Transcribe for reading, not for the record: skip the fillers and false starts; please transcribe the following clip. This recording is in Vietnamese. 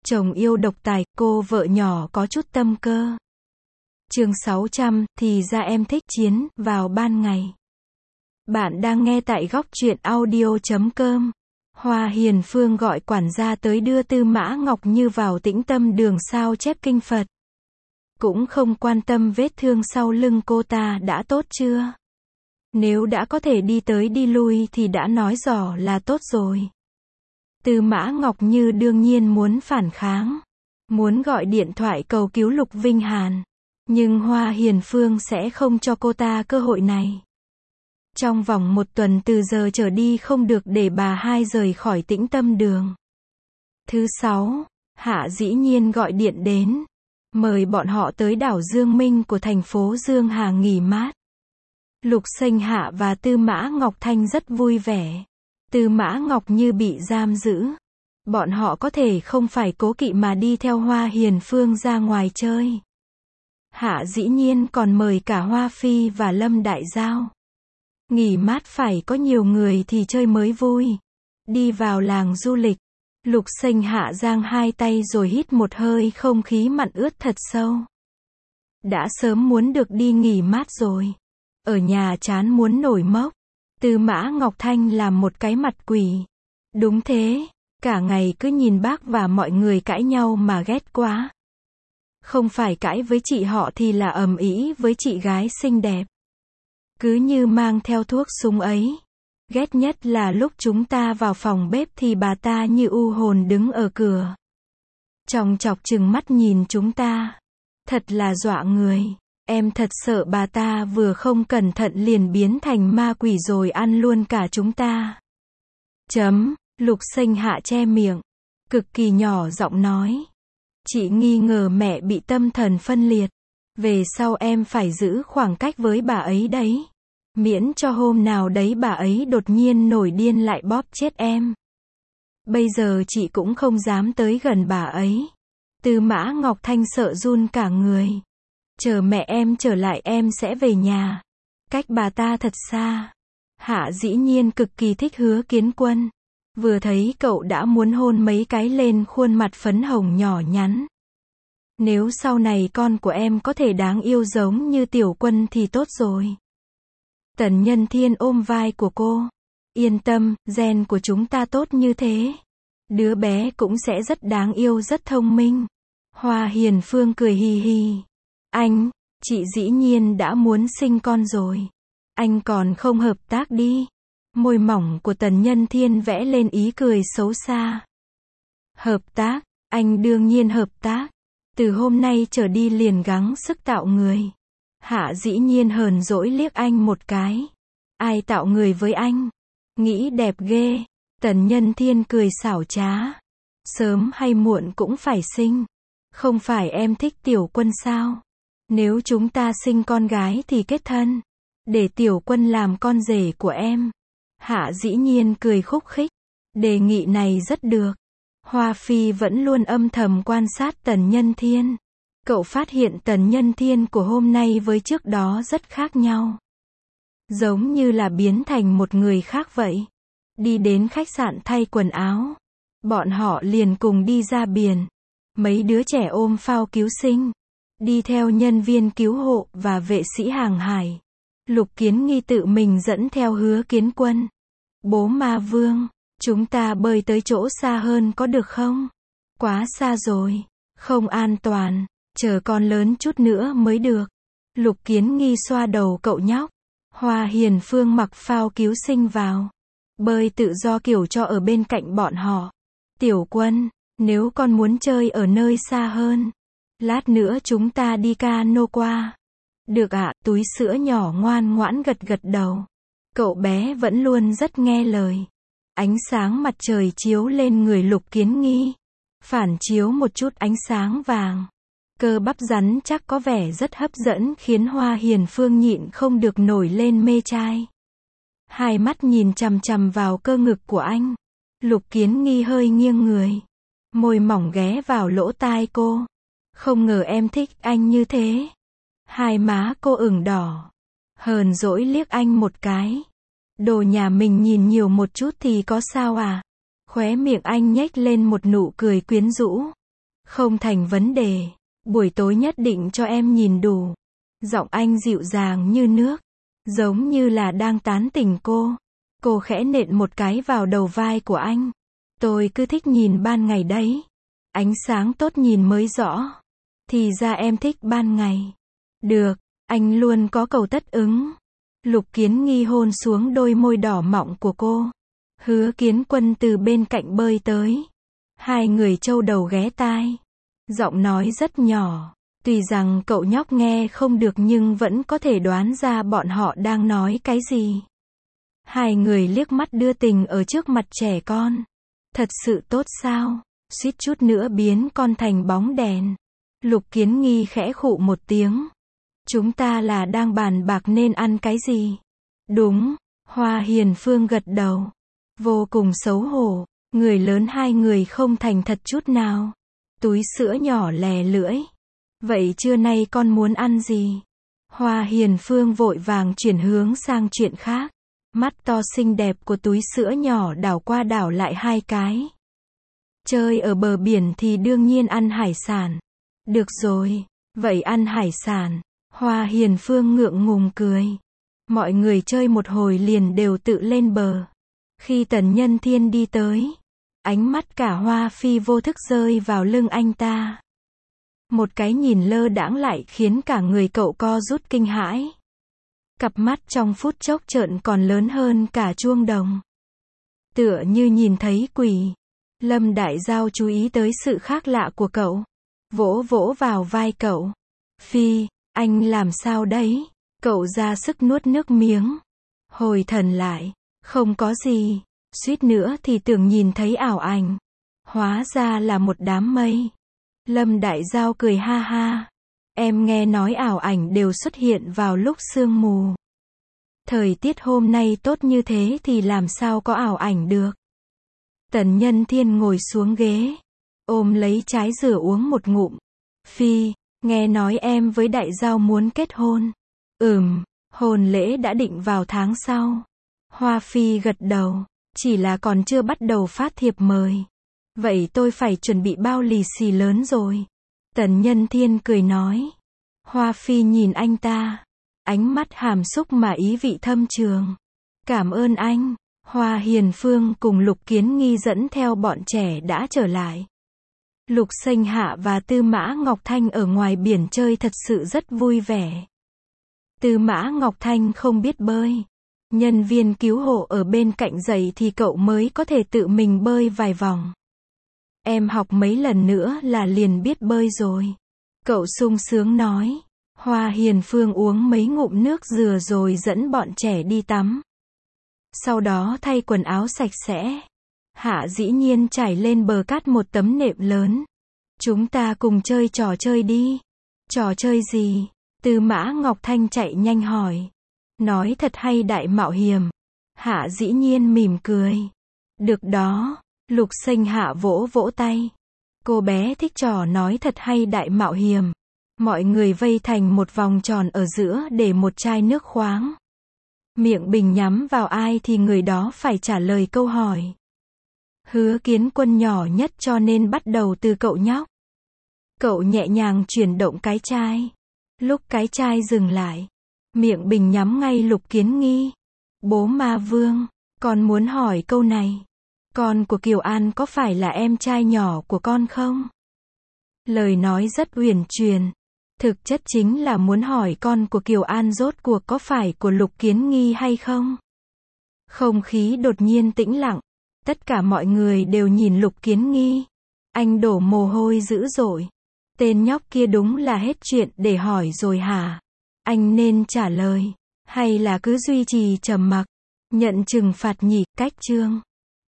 Chồng yêu độc tài, cô vợ nhỏ có chút tâm cơ. Chương 600, thì ra em thích chiến, vào ban ngày. Bạn đang nghe tại góc truyện audio.com. Hoa Hiền Phương gọi quản gia tới đưa Tư Mã Ngọc Như vào Tĩnh Tâm Đường sao chép kinh Phật. Cũng không quan tâm vết thương sau lưng cô ta đã tốt chưa. Nếu đã có thể đi tới đi lui thì đã nói rõ là tốt rồi. Tư Mã Ngọc Như đương nhiên muốn phản kháng. Muốn gọi điện thoại cầu cứu Lục Vinh Hàn. Nhưng Hoa Hiền Phương sẽ không cho cô ta cơ hội này. Trong vòng 1 tuần từ giờ trở đi không được để bà hai rời khỏi Tĩnh Tâm Đường. Thứ 6, Hạ dĩ nhiên gọi điện đến. Mời bọn họ tới đảo Dương Minh của thành phố Dương Hà nghỉ mát. Lục Sinh Hạ và Tư Mã Ngọc Thanh rất vui vẻ. Tư Mã Ngọc Như bị giam giữ. Bọn họ có thể không phải cố kỵ mà đi theo Hoa Hiền Phương ra ngoài chơi. Hạ dĩ nhiên còn mời cả Hoa Phi và Lâm Đại Giao. Nghỉ mát phải có nhiều người thì chơi mới vui. Đi vào làng du lịch. Lục Sinh Hạ giang hai tay rồi hít một hơi không khí mặn ướt thật sâu. Đã sớm muốn được đi nghỉ mát rồi. Ở nhà chán muốn nổi mốc. Tư Mã Ngọc Thanh làm một cái mặt quỷ. Đúng thế, cả ngày cứ nhìn bác và mọi người cãi nhau mà ghét quá. Không phải cãi với chị họ thì là ầm ĩ với chị gái xinh đẹp. Cứ như mang theo thuốc súng ấy. Ghét nhất là lúc chúng ta vào phòng bếp thì bà ta như u hồn đứng ở cửa. Chòng chọc trừng mắt nhìn chúng ta. Thật là dọa người. Em thật sợ bà ta vừa không cẩn thận liền biến thành ma quỷ rồi ăn luôn cả chúng ta. Lục Sinh Hạ che miệng. Cực kỳ nhỏ giọng nói. Chị nghi ngờ mẹ bị tâm thần phân liệt. Về sau em phải giữ khoảng cách với bà ấy đấy. Miễn cho hôm nào đấy bà ấy đột nhiên nổi điên lại bóp chết em. Bây giờ chị cũng không dám tới gần bà ấy. Tư Mã Ngọc Thanh sợ run cả người. Chờ mẹ em trở lại em sẽ về nhà. Cách bà ta thật xa. Hạ dĩ nhiên cực kỳ thích Hứa Kiến Quân. Vừa thấy cậu đã muốn hôn mấy cái lên khuôn mặt phấn hồng nhỏ nhắn. Nếu sau này con của em có thể đáng yêu giống như Tiểu Quân thì tốt rồi. Tần Nhân Thiên ôm vai của cô. Yên tâm, gen của chúng ta tốt như thế. Đứa bé cũng sẽ rất đáng yêu rất thông minh. Hoa Hiền Phương cười hì hì. Anh, chị dĩ nhiên đã muốn sinh con rồi. Anh còn không hợp tác đi. Môi mỏng của Tần Nhân Thiên vẽ lên ý cười xấu xa. Hợp tác, anh đương nhiên hợp tác. Từ hôm nay trở đi liền gắng sức tạo người. Hạ dĩ nhiên hờn dỗi liếc anh một cái. Ai tạo người với anh? Nghĩ đẹp ghê. Tần Nhân Thiên cười xảo trá. Sớm hay muộn cũng phải sinh. Không phải em thích Tiểu Quân sao? Nếu chúng ta sinh con gái thì kết thân. Để Tiểu Quân làm con rể của em. Hạ dĩ nhiên cười khúc khích. Đề nghị này rất được. Hoa Phi vẫn luôn âm thầm quan sát Tần Nhân Thiên. Cậu phát hiện Tần Nhân Thiên của hôm nay với trước đó rất khác nhau. Giống như là biến thành một người khác vậy. Đi đến khách sạn thay quần áo. Bọn họ liền cùng đi ra biển. Mấy đứa trẻ ôm phao cứu sinh. Đi theo nhân viên cứu hộ và vệ sĩ hàng hải. Lục Kiến Nghi tự mình dẫn theo Hứa Kiến Quân. Bố Ma Vương, chúng ta bơi tới chỗ xa hơn có được không? Quá xa rồi, không an toàn, chờ con lớn chút nữa mới được. Lục Kiến Nghi xoa đầu cậu nhóc. Hoa Hiền Phương mặc phao cứu sinh vào. Bơi tự do kiểu cho ở bên cạnh bọn họ. Tiểu Quân, nếu con muốn chơi ở nơi xa hơn, lát nữa chúng ta đi cano qua. Được ạ, túi sữa nhỏ ngoan ngoãn gật gật đầu. Cậu bé vẫn luôn rất nghe lời. Ánh sáng mặt trời chiếu lên người Lục Kiến Nghi. Phản chiếu một chút ánh sáng vàng. Cơ bắp rắn chắc có vẻ rất hấp dẫn khiến Hoa Hiền Phương nhịn không được nổi lên mê trai. Hai mắt nhìn chằm chằm vào cơ ngực của anh. Lục Kiến Nghi hơi nghiêng người. Môi mỏng ghé vào lỗ tai cô. Không ngờ em thích anh như thế. Hai má cô ửng đỏ. Hờn dỗi liếc anh một cái. Đồ nhà mình nhìn nhiều một chút thì có sao à? Khóe miệng anh nhếch lên một nụ cười quyến rũ. Không thành vấn đề. Buổi tối nhất định cho em nhìn đủ. Giọng anh dịu dàng như nước, giống như là đang tán tỉnh cô. Cô khẽ nện một cái vào đầu vai của anh. Tôi cứ thích nhìn ban ngày đấy. Ánh sáng tốt nhìn mới rõ. Thì ra em thích ban ngày. Được, anh luôn có cầu tất ứng. Lục Kiến Nghi hôn xuống đôi môi đỏ mọng của cô. Hứa Kiến Quân từ bên cạnh bơi tới. Hai người châu đầu ghé tai. Giọng nói rất nhỏ. Tuy rằng cậu nhóc nghe không được nhưng vẫn có thể đoán ra bọn họ đang nói cái gì. Hai người liếc mắt đưa tình ở trước mặt trẻ con. Thật sự tốt sao? Suýt chút nữa biến con thành bóng đèn. Lục Kiến Nghi khẽ khụ một tiếng. Chúng ta là đang bàn bạc nên ăn cái gì? Đúng, Hoa Hiền Phương gật đầu. Vô cùng xấu hổ, người lớn hai người không thành thật chút nào. Túi sữa nhỏ lè lưỡi. Vậy trưa nay con muốn ăn gì? Hoa Hiền Phương vội vàng chuyển hướng sang chuyện khác. Mắt to xinh đẹp của túi sữa nhỏ đảo qua đảo lại hai cái. Chơi ở bờ biển thì đương nhiên ăn hải sản. Được rồi, vậy ăn hải sản. Hoa Hiền Phương ngượng ngùng cười. Mọi người chơi một hồi liền đều tự lên bờ. Khi Tần Nhân Thiên đi tới, ánh mắt cả Hoa Phi vô thức rơi vào lưng anh ta. Một cái nhìn lơ đãng lại khiến cả người cậu co rút kinh hãi. Cặp mắt trong phút chốc trợn còn lớn hơn cả chuông đồng. Tựa như nhìn thấy quỷ. Lâm Đại Giao chú ý tới sự khác lạ của cậu. Vỗ vỗ vào vai cậu. Phi, anh làm sao đấy? Cậu ra sức nuốt nước miếng. Hồi thần lại. Không có gì. Suýt nữa thì tưởng nhìn thấy ảo ảnh. Hóa ra là một đám mây. Lâm Đại Giao cười ha ha. Em nghe nói ảo ảnh đều xuất hiện vào lúc sương mù. Thời tiết hôm nay tốt như thế thì làm sao có ảo ảnh được. Tần Nhân Thiên ngồi xuống ghế. Ôm lấy trái dừa uống một ngụm. Phi, nghe nói em với Đại Giao muốn kết hôn. Hôn lễ đã định vào tháng sau. Hoa Phi gật đầu. Chỉ là còn chưa bắt đầu phát thiệp mời. Vậy tôi phải chuẩn bị bao lì xì lớn rồi. Tần Nhân Thiên cười nói. Hoa Phi nhìn anh ta. Ánh mắt hàm xúc mà ý vị thâm trường. Cảm ơn anh. Hoa Hiền Phương cùng Lục Kiến Nghi dẫn theo bọn trẻ đã trở lại. Lục Xanh Hạ và Tư Mã Ngọc Thanh ở ngoài biển chơi thật sự rất vui vẻ. Tư Mã Ngọc Thanh không biết bơi. Nhân viên cứu hộ ở bên cạnh dạy thì cậu mới có thể tự mình bơi vài vòng. Em học mấy lần nữa là liền biết bơi rồi. Cậu sung sướng nói. Hoa Hiền Phương uống mấy ngụm nước dừa rồi dẫn bọn trẻ đi tắm. Sau đó thay quần áo sạch sẽ. Hạ dĩ nhiên trải lên bờ cát một tấm nệm lớn. Chúng ta cùng chơi trò chơi đi. Trò chơi gì? Tư Mã Ngọc Thanh chạy nhanh hỏi. Nói thật hay đại mạo hiểm. Hạ dĩ nhiên mỉm cười. Được đó. Lục Xanh Hạ vỗ vỗ tay. Cô bé thích trò nói thật hay đại mạo hiểm. Mọi người vây thành một vòng tròn ở giữa để một chai nước khoáng. Miệng bình nhắm vào ai thì người đó phải trả lời câu hỏi. Hứa Kiến Quân nhỏ nhất cho nên bắt đầu từ cậu nhóc. Cậu nhẹ nhàng chuyển động cái chai. Lúc cái chai dừng lại, miệng bình nhắm ngay Lục Kiến Nghi. Bố Ma Vương, con muốn hỏi câu này. Con của Kiều An có phải là em trai nhỏ của con không? Lời nói rất uyển chuyển. Thực chất chính là muốn hỏi con của Kiều An rốt cuộc có phải của Lục Kiến Nghi hay không? Không khí đột nhiên tĩnh lặng. Tất cả mọi người đều nhìn Lục Kiến Nghi. Anh đổ mồ hôi dữ dội. Tên nhóc kia đúng là hết chuyện để hỏi rồi hả? Anh nên trả lời. Hay là cứ duy trì trầm mặc? Nhận trừng phạt nhỉ? Cách chương